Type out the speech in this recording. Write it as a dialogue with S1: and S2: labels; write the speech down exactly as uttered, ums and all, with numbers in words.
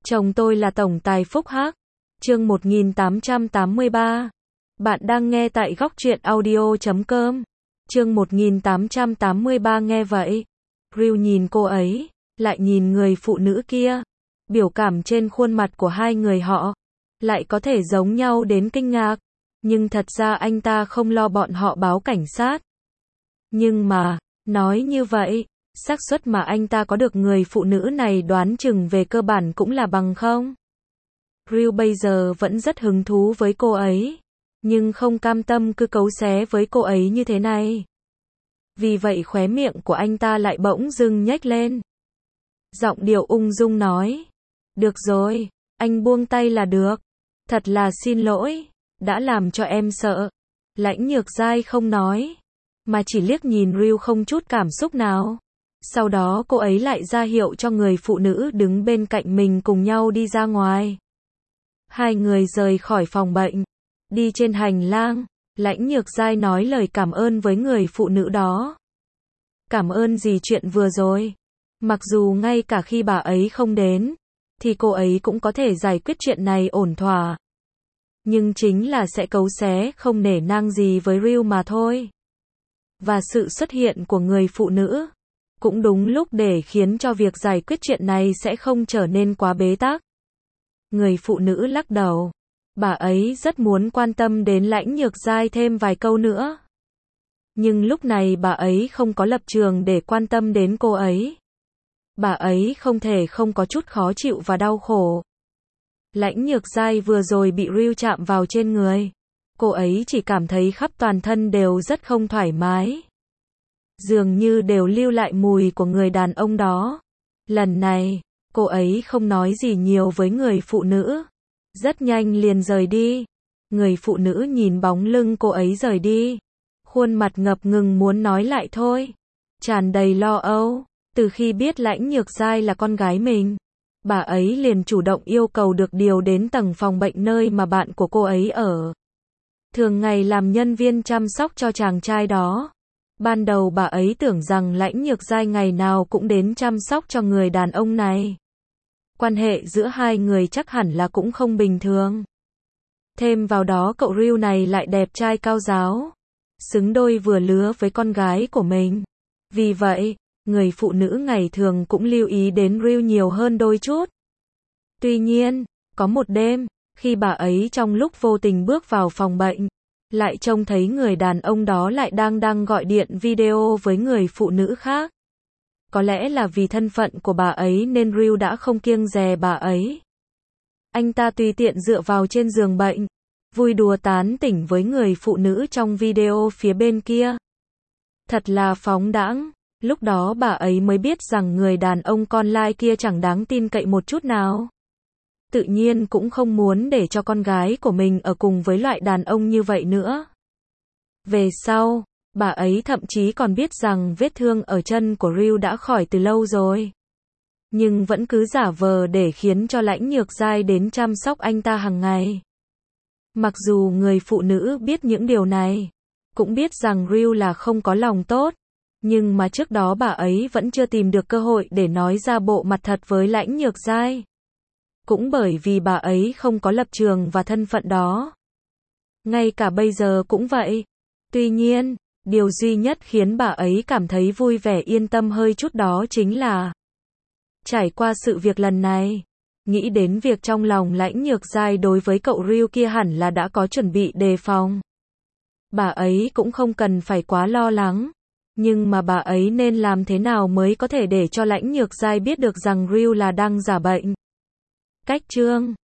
S1: Chồng tôi là tổng tài Phúc Hắc. Chương một nghìn tám trăm tám mươi ba. Bạn đang nghe tại góc truyện audio chấm com. Chương một nghìn tám trăm tám mươi ba nghe vậy. Ryu nhìn cô ấy, lại nhìn người phụ nữ kia. Biểu cảm trên khuôn mặt của hai người họ lại có thể giống nhau đến kinh ngạc. Nhưng thật ra anh ta không lo bọn họ báo cảnh sát. Nhưng mà, nói như vậy, xác suất mà anh ta có được người phụ nữ này đoán chừng về cơ bản cũng là bằng không. Ryu bây giờ vẫn rất hứng thú với cô ấy, nhưng không cam tâm cứ cấu xé với cô ấy như thế này. Vì vậy khóe miệng của anh ta lại bỗng dưng nhếch lên. Giọng điệu ung dung nói. Được rồi, anh buông tay là được. Thật là xin lỗi, đã làm cho em sợ. Lãnh Nhược Giai không nói, mà chỉ liếc nhìn Ryu không chút cảm xúc nào. Sau đó cô ấy lại ra hiệu cho người phụ nữ đứng bên cạnh mình cùng nhau đi ra ngoài. Hai người rời khỏi phòng bệnh. Đi trên hành lang, Lãnh Nhược Giai nói lời cảm ơn với người phụ nữ đó. Cảm ơn gì chuyện vừa rồi? Mặc dù ngay cả khi bà ấy không đến, thì cô ấy cũng có thể giải quyết chuyện này ổn thỏa. Nhưng chính là sẽ cấu xé không nể nang gì với Ryu mà thôi. Và sự xuất hiện của người phụ nữ cũng đúng lúc để khiến cho việc giải quyết chuyện này sẽ không trở nên quá bế tắc. Người phụ nữ lắc đầu. Bà ấy rất muốn quan tâm đến Lãnh Nhược Giai thêm vài câu nữa. Nhưng lúc này bà ấy không có lập trường để quan tâm đến cô ấy. Bà ấy không thể không có chút khó chịu và đau khổ. Lãnh Nhược Giai vừa rồi bị Ryu chạm vào trên người. Cô ấy chỉ cảm thấy khắp toàn thân đều rất không thoải mái. Dường như đều lưu lại mùi của người đàn ông đó. Lần này, cô ấy không nói gì nhiều với người phụ nữ. Rất nhanh liền rời đi. Người phụ nữ nhìn bóng lưng cô ấy rời đi. Khuôn mặt ngập ngừng muốn nói lại thôi. Tràn đầy lo âu. Từ khi biết Lãnh Nhược Giai là con gái mình, bà ấy liền chủ động yêu cầu được điều đến tầng phòng bệnh nơi mà bạn của cô ấy ở. Thường ngày làm nhân viên chăm sóc cho chàng trai đó. Ban đầu bà ấy tưởng rằng Lãnh Nhược Giai ngày nào cũng đến chăm sóc cho người đàn ông này. Quan hệ giữa hai người chắc hẳn là cũng không bình thường. Thêm vào đó cậu Ryu này lại đẹp trai cao ráo, xứng đôi vừa lứa với con gái của mình. Vì vậy, người phụ nữ ngày thường cũng lưu ý đến Ryu nhiều hơn đôi chút. Tuy nhiên, có một đêm, khi bà ấy trong lúc vô tình bước vào phòng bệnh, lại trông thấy người đàn ông đó lại đang đang gọi điện video với người phụ nữ khác. Có lẽ là vì thân phận của bà ấy nên Ryu đã không kiêng dè bà ấy. Anh ta tùy tiện dựa vào trên giường bệnh, vui đùa tán tỉnh với người phụ nữ trong video phía bên kia. Thật là phóng đãng. Lúc đó bà ấy mới biết rằng người đàn ông con lai kia chẳng đáng tin cậy một chút nào. Tự nhiên cũng không muốn để cho con gái của mình ở cùng với loại đàn ông như vậy nữa. Về sau, bà ấy thậm chí còn biết rằng vết thương ở chân của Ryu đã khỏi từ lâu rồi. Nhưng vẫn cứ giả vờ để khiến cho Lãnh Nhược Giai đến chăm sóc anh ta hàng ngày. Mặc dù người phụ nữ biết những điều này, cũng biết rằng Ryu là không có lòng tốt, nhưng mà trước đó bà ấy vẫn chưa tìm được cơ hội để nói ra bộ mặt thật với Lãnh Nhược Giai. Cũng bởi vì bà ấy không có lập trường và thân phận đó. Ngay cả bây giờ cũng vậy. Tuy nhiên, điều duy nhất khiến bà ấy cảm thấy vui vẻ yên tâm hơi chút đó chính là trải qua sự việc lần này, nghĩ đến việc trong lòng Lãnh Nhược Giai đối với cậu Ryu kia hẳn là đã có chuẩn bị đề phòng. Bà ấy cũng không cần phải quá lo lắng. Nhưng mà bà ấy nên làm thế nào mới có thể để cho Lãnh Nhược Giai biết được rằng Ryu là đang giả bệnh. Cách chương